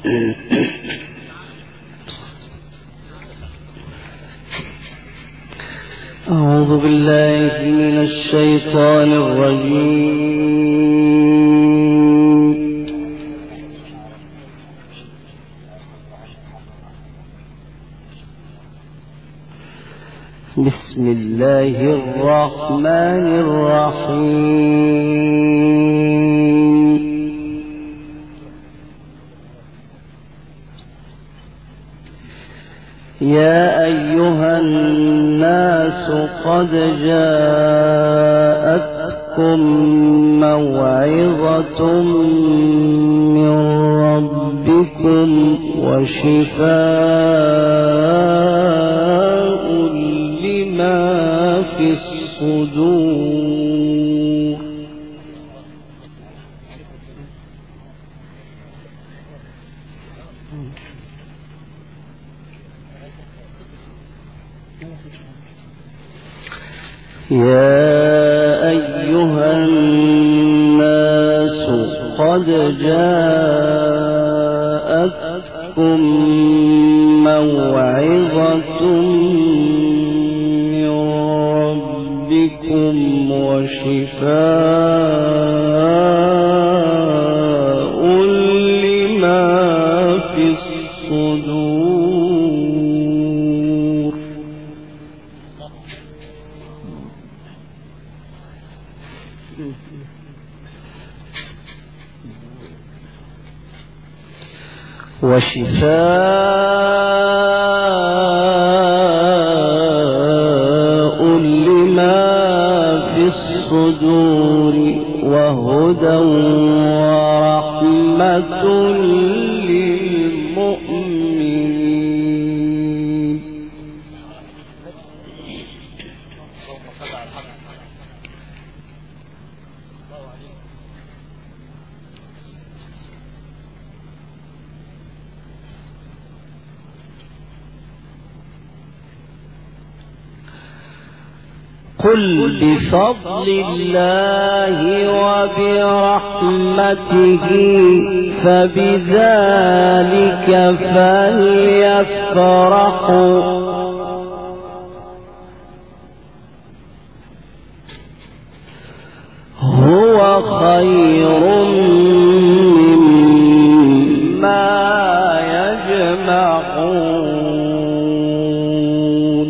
أعوذ بالله من الشيطان الرجيم. بسم الله الرحمن الرحيم. يا أيها الناس قد جاءتكم موعظة من ربكم وشفاء لما في الصدور. يا أيها الناس قد جاءتكم موعظة من ربكم وشفاء لما في الصدور. وشفاء لما في الصدور وهدى ورحمة للمؤمنين. قل بفضل الله وبرحمته فبذلك فليفرحوا هو خير مما يجمعون.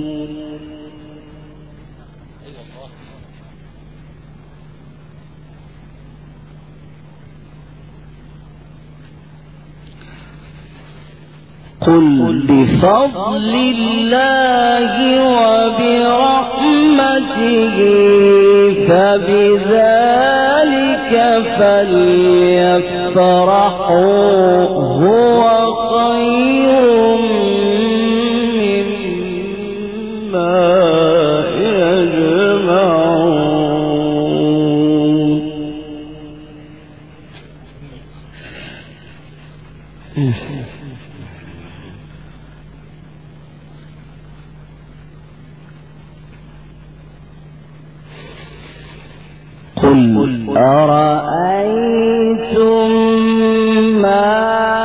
قل بفضل الله وبرحمته فبذلك فليفرحوا هو خير مما يجمعون. قل أرأيتم ما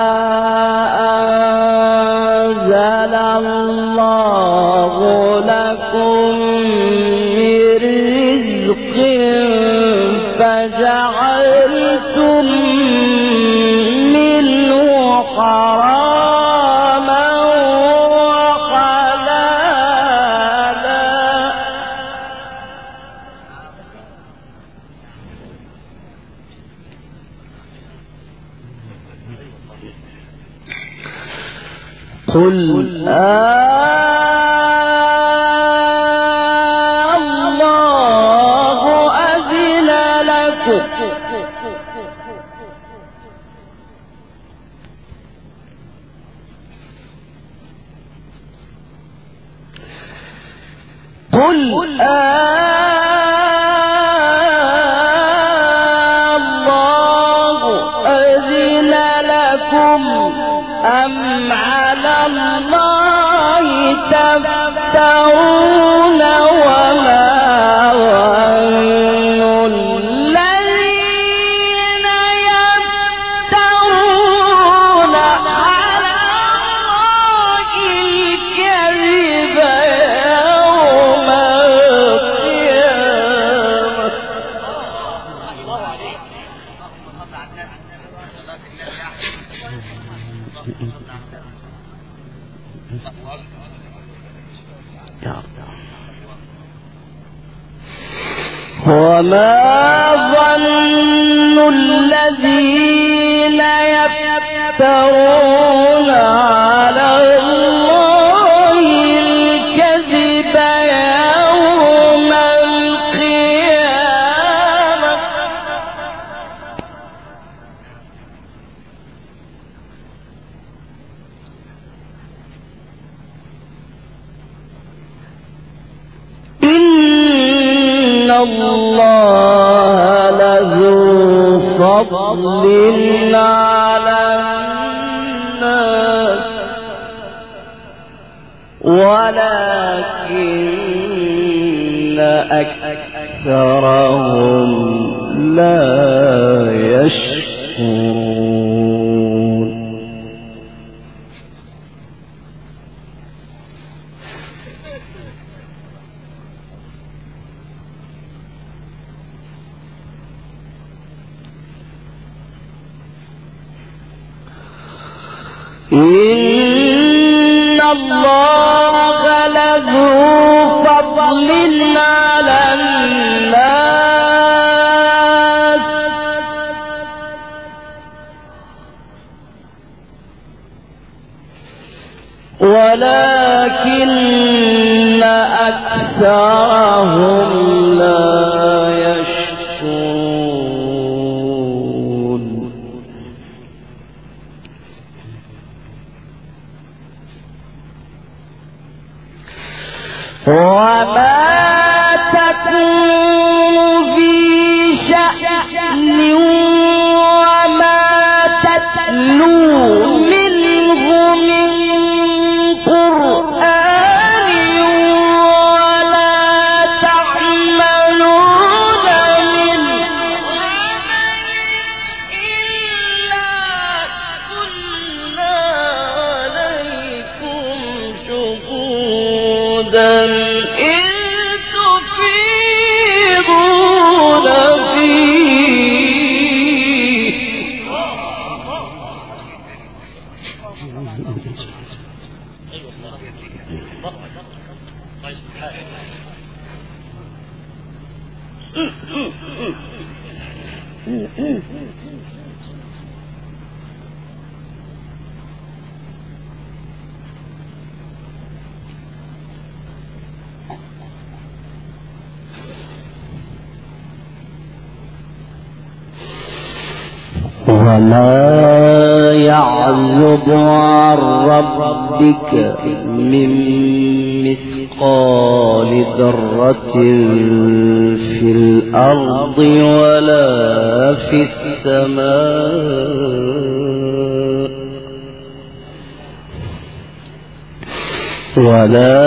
أنزل الله لكم من رزق فجعلتم منه حراما وحلالا قل الله أذن لكم قل الله أذن لكم أم على الله تفترون وما ظن الذين وما ظن الذين يفترون على الله الكذب يوم القيامة إن الله لذو فضل على الناس ولكن أكثرهم لا يشكرون إن الله لذو فضل على الناس ولكن أكثرهم لا يشكرون وما تكون في شأن وما تتلو منه من قرآن ولا تعملون من عمل إلا كنا عليكم شهودا وما يعزب عن ربك من مثقال ذرة في الأرض ولا في السماء ولا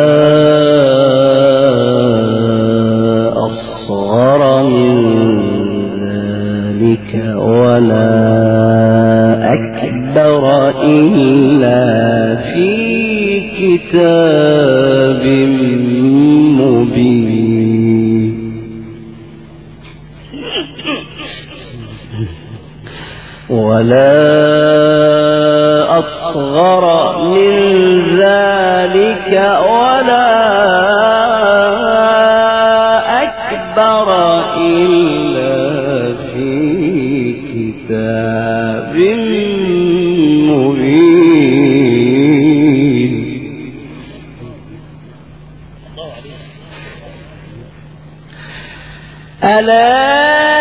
أصغر من ذلك ولا أكبر إلا في كتاب مبين ولا أصغر من ذلك ولا أكبر إلا في كتاب مبين ألا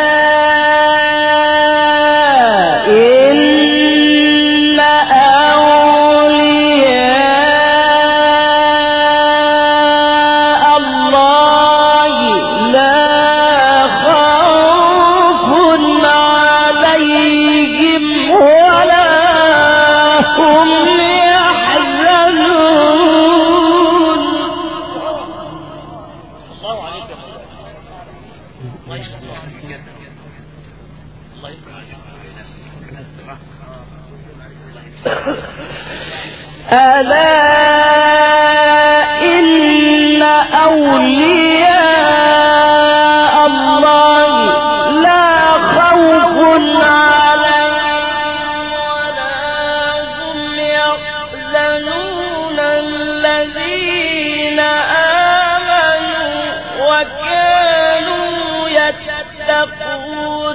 ألا إن أولياء الله لا خوف عليهم ولا هم يحزنون الذين آمنوا وكانوا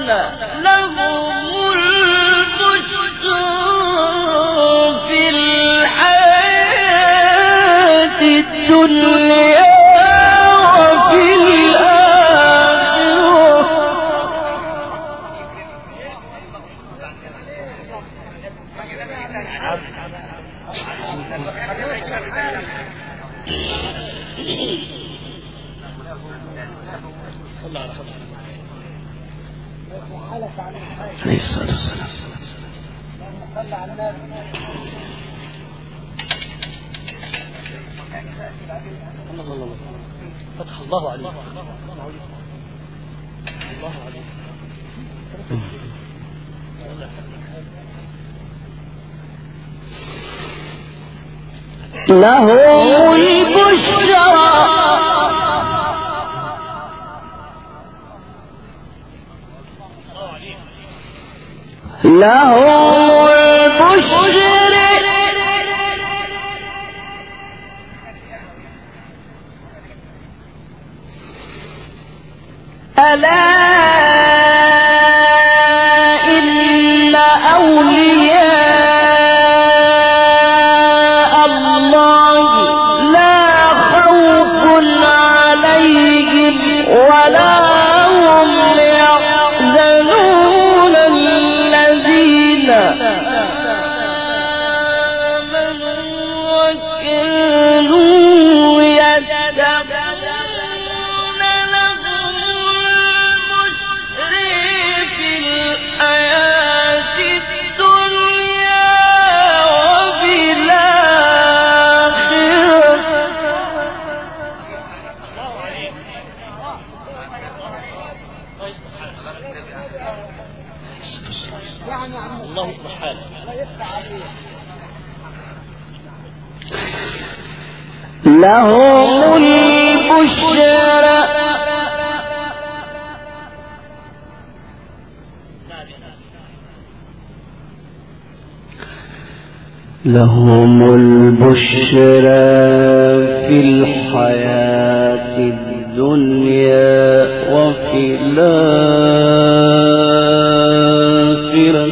عليه الصلاة والسلام. فتح الله عليه. الله عليه. له البشرى له البشر ألا إن أولياء الله لا خوف عليهم ولا هم يحزنون الذين آمنوا وكانوا يتقون لهم البشر في الحياة الدنيا وفي الآخرة الله يصلح حاله. لهم البشرى لهم البشرى في الحياة الدنيا وفي الآخرة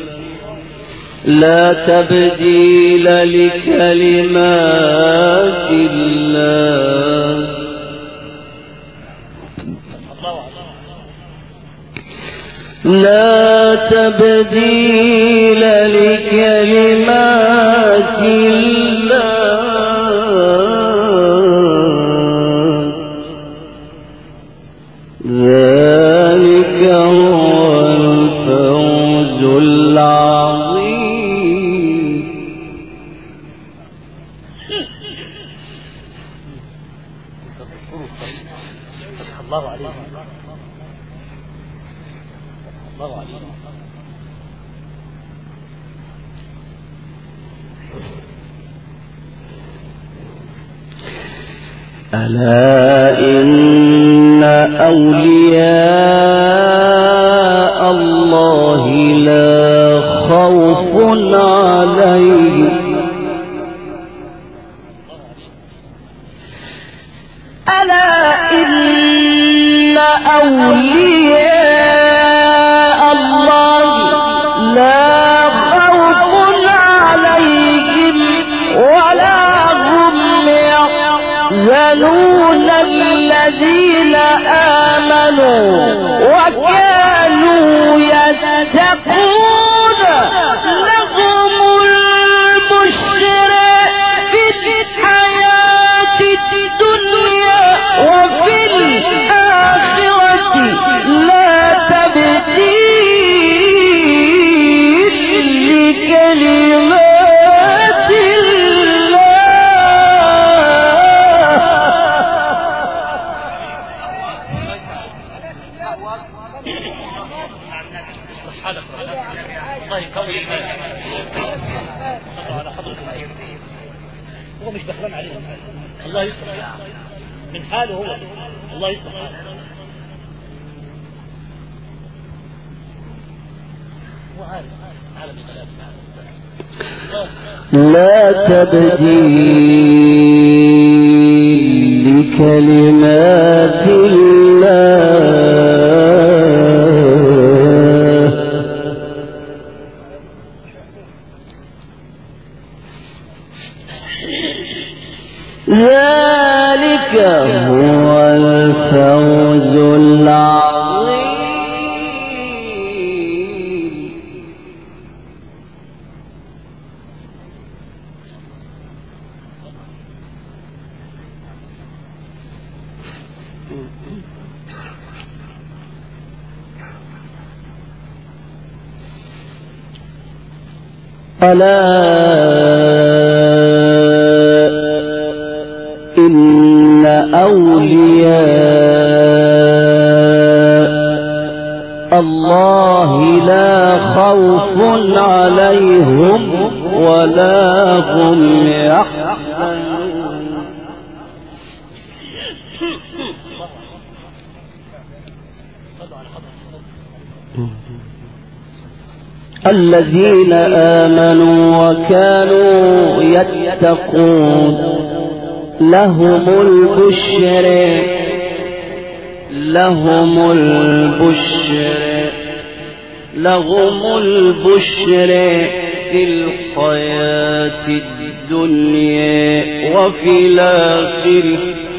لا تبديل لكلمات الله لا تبديل لكلمات الله ذلك هو الفوز العظيم. الله عليه. الله عليه. ألا إن أولياء الله لا خوف عليهم ألا إن أولياء الله لا خوف عليهم ولا هم يحزنون الذين آمنوا وكانوا يتقون لهم البشرى في الحياة الدنيا وفي الآخرة لا تبديل لكلمات الله يقوي الإيمان. على حضرة هو مش بخلان عليهم. الله يصلح من حاله هو. الله يصلح حاله. هو عارف عالم الكلام. لا تبديل لكلمات الله العظيم. ألا إن أولياء الله لا خوف عليهم ولا هم يحزنون. الذين آمنوا وكانوا يتقون لهم البشر في الحياة الدنيا وفي الآخرة.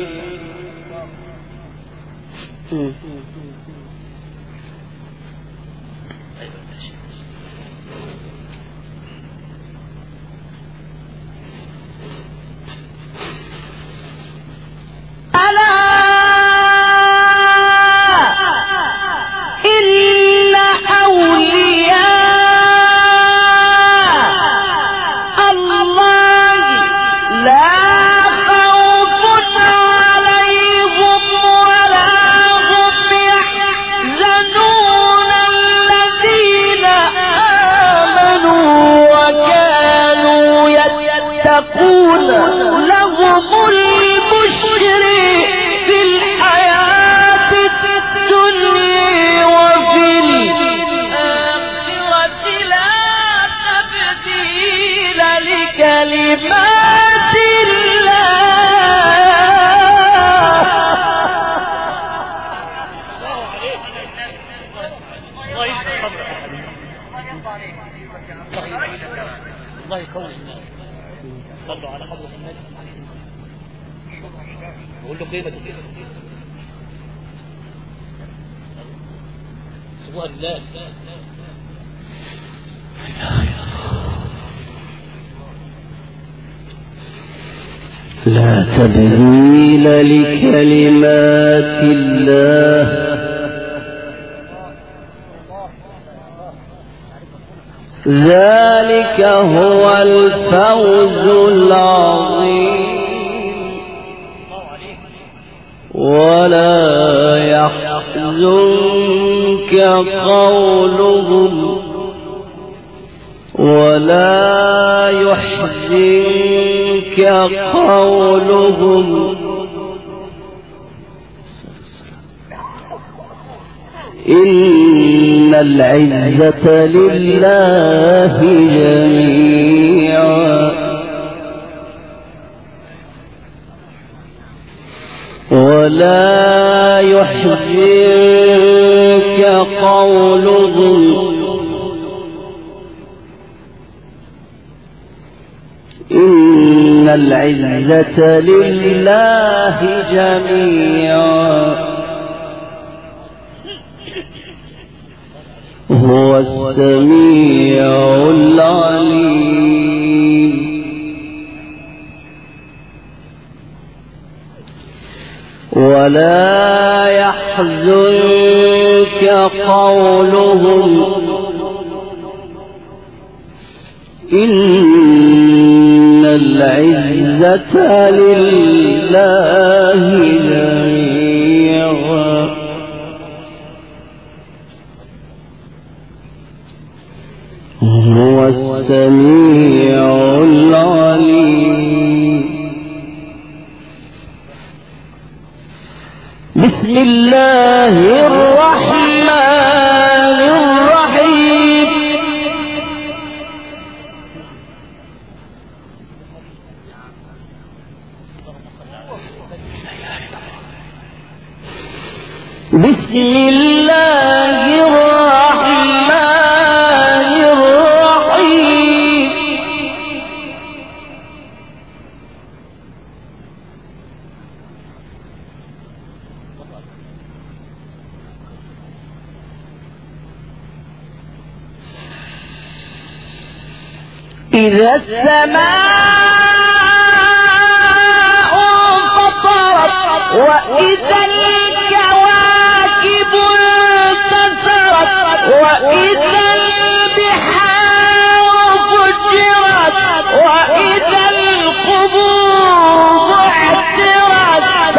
الله يكون الناس صلوا على حضرة النبي وقول له قيمة سبوها لله. لا تبديل لكلمات الله ذلك هو الفوز العظيم. ولا يحزنك قولهم ولا يحزنك قولهم إن العزة لله جميعا ولا يحزنك قولهم إن العزة لله جميعا هو السميع العليم. ولا يحزنك قولهم إن العزة لله جميعا هو السميع العليم. بسم الله الرحمن الرحيم. بسم الله الرحمن الرحيم. إذا السماء انفطرت وإذا الكواكب انتثرت وإذا البحار فجرت وإذا القبور بعثرت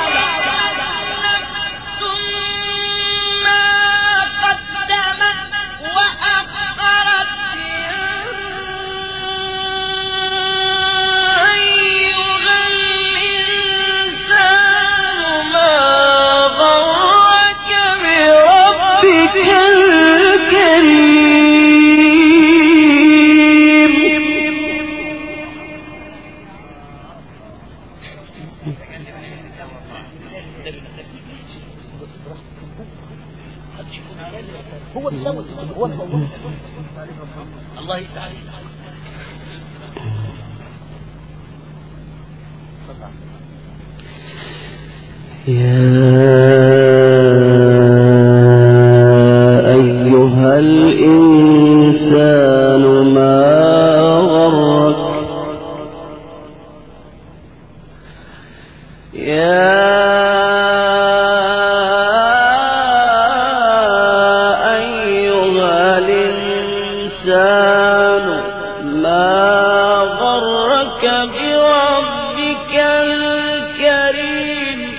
هو بيسوي الله يستعان. يا أيها الإنسان ما غرك بربك الكريم.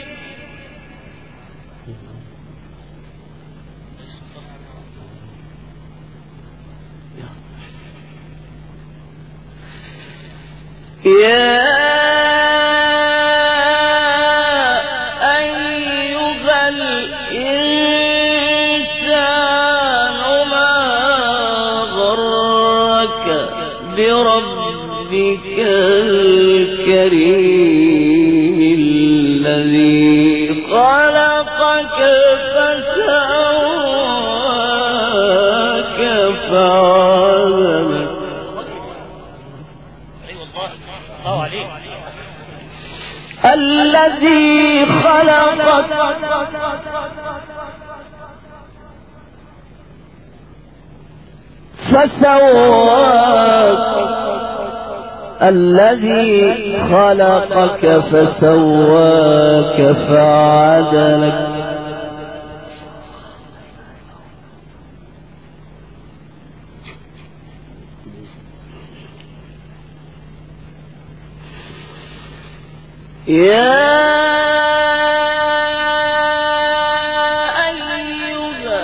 يا أيها الإنسان ما غرك بربك الكريم الذي خلقك فسواك فعدلك. الذي خلقك فسواك الذي خلقك فسواك فعدلك. يا أيها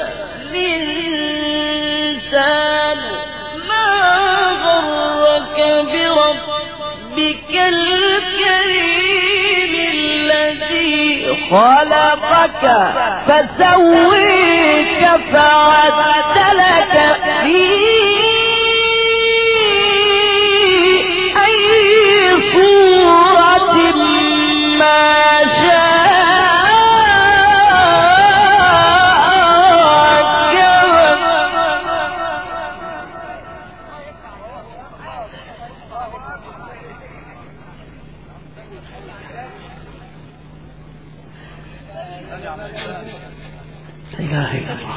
الإنسان ما غرك بربك الكريم الذي خلقك فسويك فعدلك في أي صورة ما شاء لا إله إلا الله.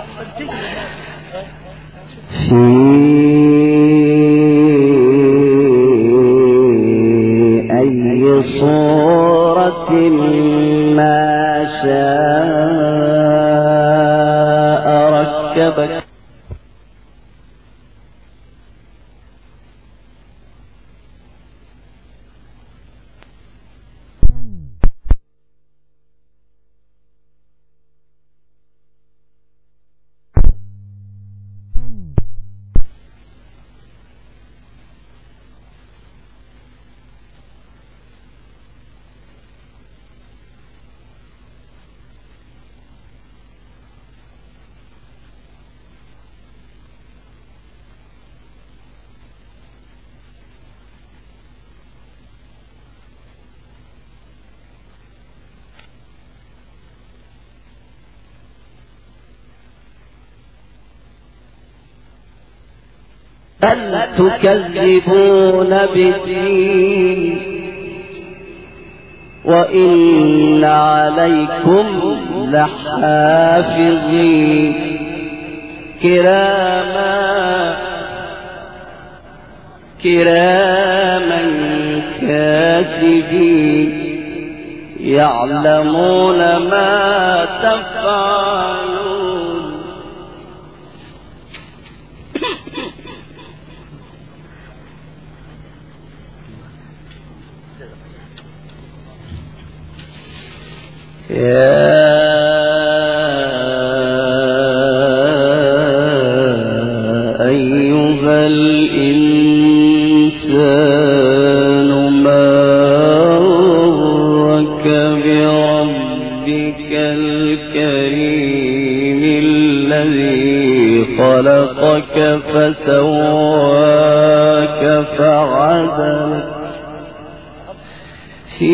في أي صورة ما شاء ركبك. بل تكذبون بالدين وإن عليكم لحافظين. كراما كراما كاتبين يعلمون ما تفعلون يا أيها الإنسان ما غرك بربك الكريم الذي خلقك فسواك فعدلك في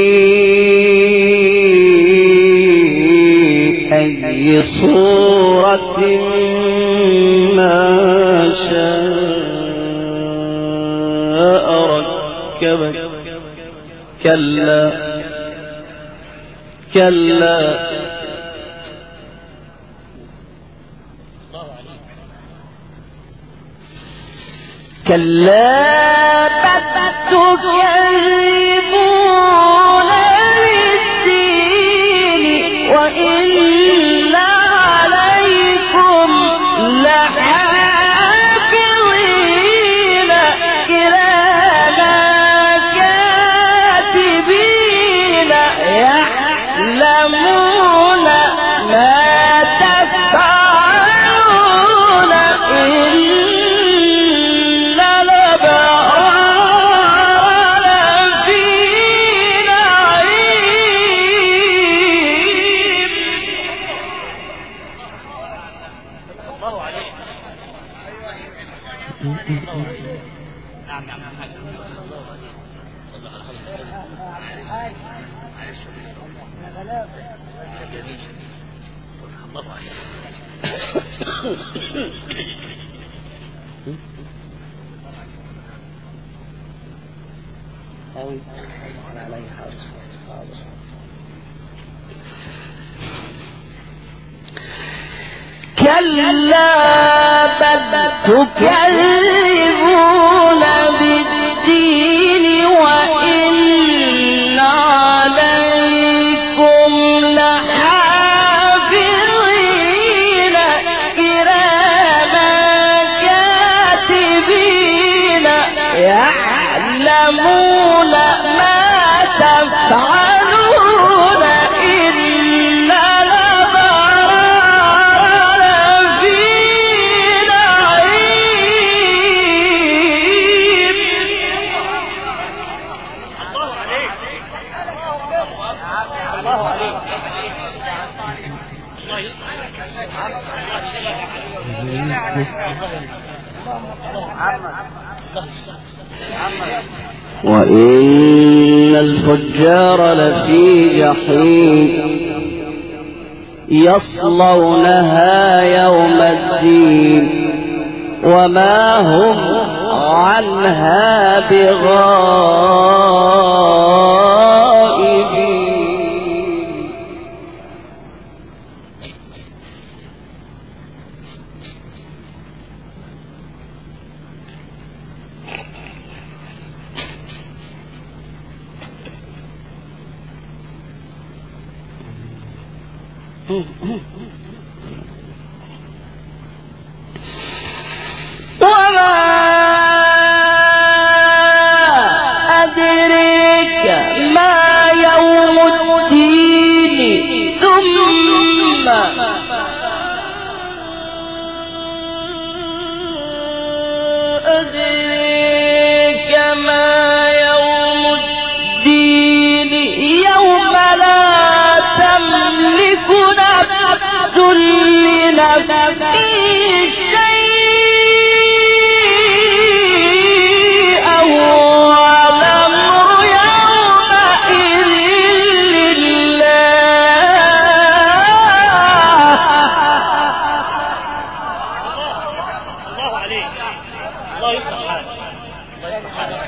أي صورة ما شاء ركبك كلا كلا كلا بل تكذبون بالدين وإن عليكم لحافظين كراما كاتبين يعلمون ما تفعلون إن الأبرار لفي نعيم. الله عليك. نعم نعم الله عليك. كلا بل تكذبون بالدين وإن عليكم لحافظين كراما كاتبين يعلمون ما تفعلون إن الأبرار لفي نعيم. الله عليك. الله عليك. الله يصلح. وإن الفجار لفي جحيم يصلونها يوم الدين وما هم عنها بغائبين. وما أدريك ما يوم الدين ثم أدريك ما يوم الدين يوم لا تملك نفس لنفس شيئا والأمر يومئذ لله. الله عليك. الله يصلح حالك. الله يصلح حالك.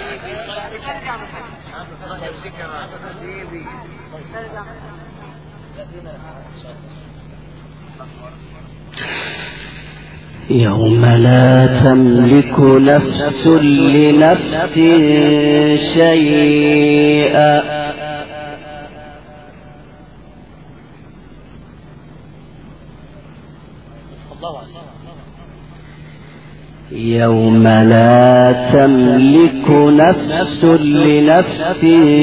الله يمسك حبيبي. يوم لا تملك نفس لنفس شيئا يوم لا تملك نفس لنفس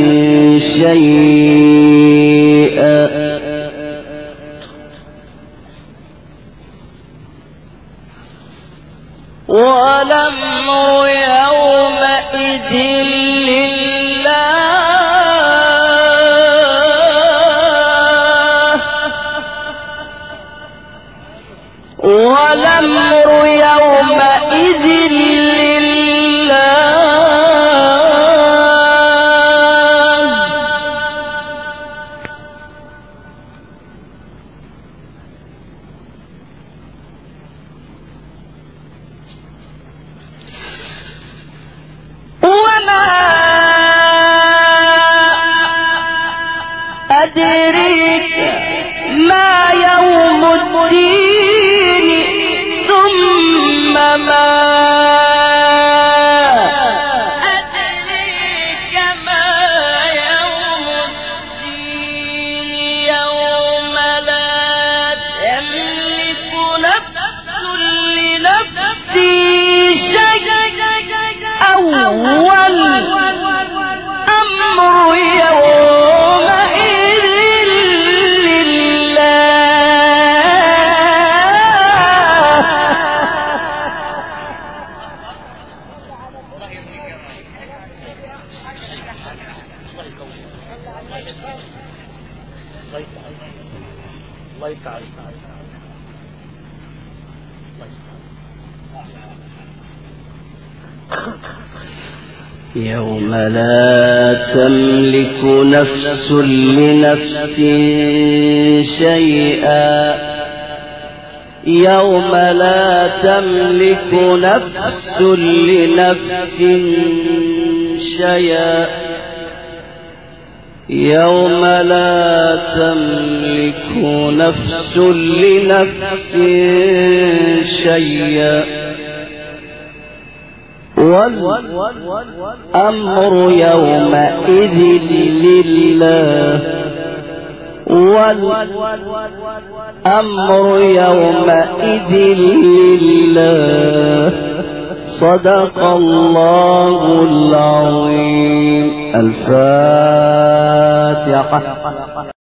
شيئا والأمر يومئذ لله والأمر يومئذ لله وما أدريك ما يوم الدين ثم ما أدريك ما يوم الدين يوم لا تملك نفس لنفس شيئا والأمر يومئذ لله الله يفتح عليك. يوم لا تملك نفس لنفس شيئا يوم لا تملك نفس لنفس شيئا يوم لا تملك نفس لنفس شيئا والأمر يومئذ لله والأمر يومئذ لله صدق الله العظيم. الفاتحة.